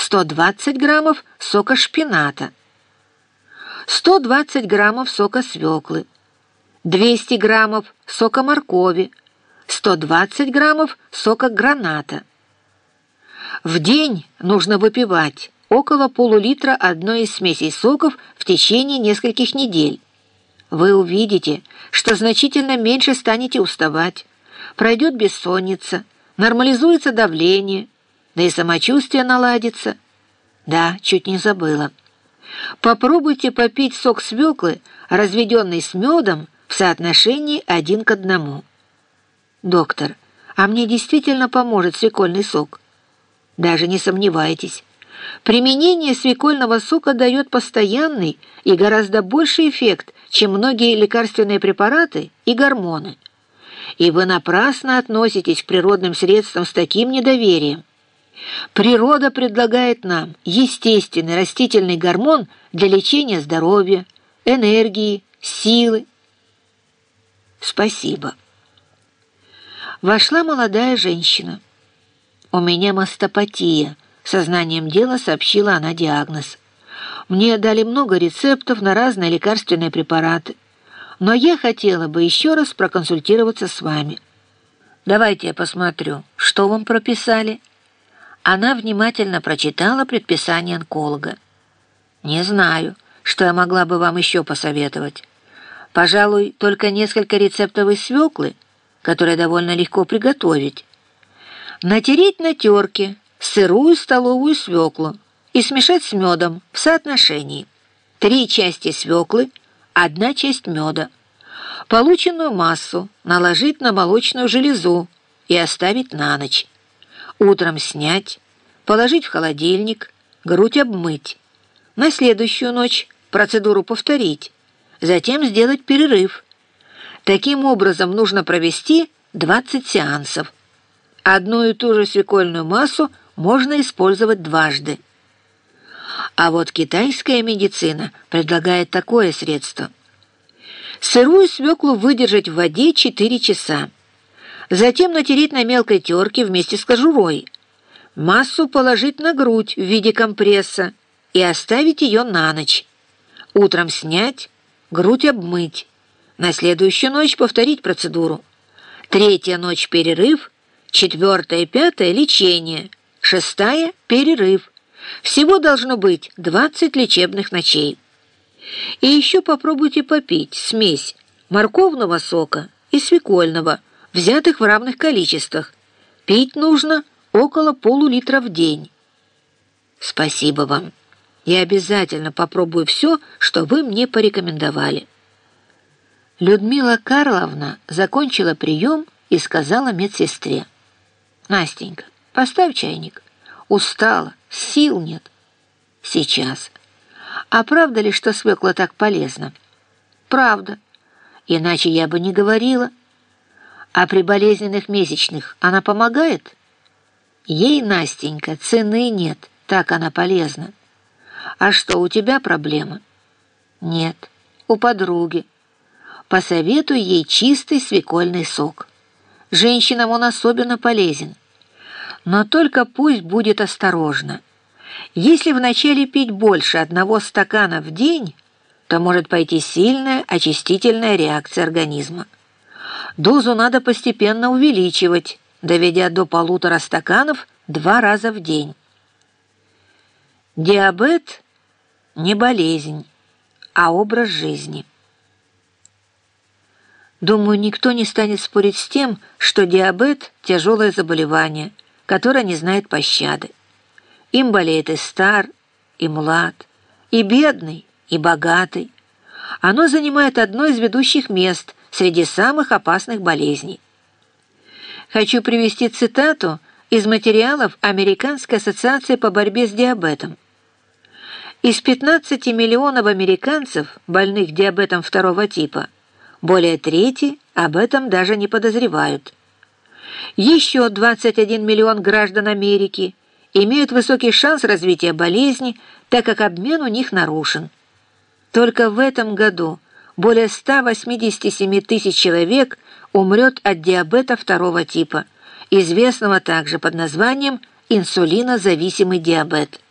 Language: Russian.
120 граммов сока шпината, 120 граммов сока свеклы, 200 граммов сока моркови, 120 граммов сока граната. В день нужно выпивать около полулитра одной из смесей соков в течение нескольких недель. Вы увидите, что значительно меньше станете уставать, пройдет бессонница, нормализуется давление, да и самочувствие наладится. Да, чуть не забыла. Попробуйте попить сок свеклы, разведенный с медом, в соотношении 1 к 1. Доктор, а мне действительно поможет свекольный сок? Даже не сомневайтесь. Применение свекольного сока дает постоянный и гораздо больший эффект, чем многие лекарственные препараты и гормоны. И вы напрасно относитесь к природным средствам с таким недоверием. Природа предлагает нам естественный растительный гормон для лечения здоровья, энергии, силы. Спасибо. Вошла молодая женщина. «У меня мастопатия», — сознанием дела сообщила она диагноз. «Мне дали много рецептов на разные лекарственные препараты, но я хотела бы еще раз проконсультироваться с вами. Давайте я посмотрю, что вам прописали». Она внимательно прочитала предписание онколога. «Не знаю, что я могла бы вам еще посоветовать. Пожалуй, только несколько рецептов из свеклы, которые довольно легко приготовить. Натереть на терке сырую столовую свеклу и смешать с медом в соотношении 3 части свеклы, 1 часть меда. Полученную массу наложить на молочную железу и оставить на ночь. Утром снять, положить в холодильник, грудь обмыть. На следующую ночь процедуру повторить, затем сделать перерыв. Таким образом нужно провести 20 сеансов. Одну и ту же свекольную массу можно использовать дважды. А вот китайская медицина предлагает такое средство. Сырую свеклу выдержать в воде 4 часа. Затем натереть на мелкой терке вместе с кожурой. Массу положить на грудь в виде компресса и оставить ее на ночь. Утром снять, грудь обмыть. На следующую ночь повторить процедуру. 3-я ночь перерыв, 4-я и 5-я лечение, 6-я перерыв. Всего должно быть 20 лечебных ночей. И еще попробуйте попить смесь морковного сока и свекольного, взятых в равных количествах. Пить нужно около полулитра в день. Спасибо вам. Я обязательно попробую все, что вы мне порекомендовали. Людмила Карловна закончила прием и сказала медсестре: «Настенька, поставь чайник. Устала, сил нет». «Сейчас. А правда ли, что свекла так полезна?» «Правда. Иначе я бы не говорила. А при болезненных месячных она помогает?» «Ей, Настенька, цены нет, так она полезна». «А что, у тебя проблемы?» «Нет, у подруги. Посоветуй ей чистый свекольный сок. Женщинам он особенно полезен. Но только пусть будет осторожна. Если вначале пить больше 1 стакана в день, то может пойти сильная очистительная реакция организма. Дозу надо постепенно увеличивать, доведя до 1,5 стаканов 2 раза в день. Диабет – не болезнь, а образ жизни. Думаю, никто не станет спорить с тем, что диабет – тяжелое заболевание, которое не знает пощады. Им болеет и стар, и млад, и бедный, и богатый. Оно занимает одно из ведущих мест среди самых опасных болезней. Хочу привести цитату из материалов Американской ассоциации по борьбе с диабетом. Из 15 миллионов американцев, больных диабетом 2 типа, более трети об этом даже не подозревают. Еще 21 миллион граждан Америки имеют высокий шанс развития болезни, так как обмен у них нарушен. Только в этом году более 187 тысяч человек умрет от диабета 2 типа, известного также под названием инсулинозависимый диабет.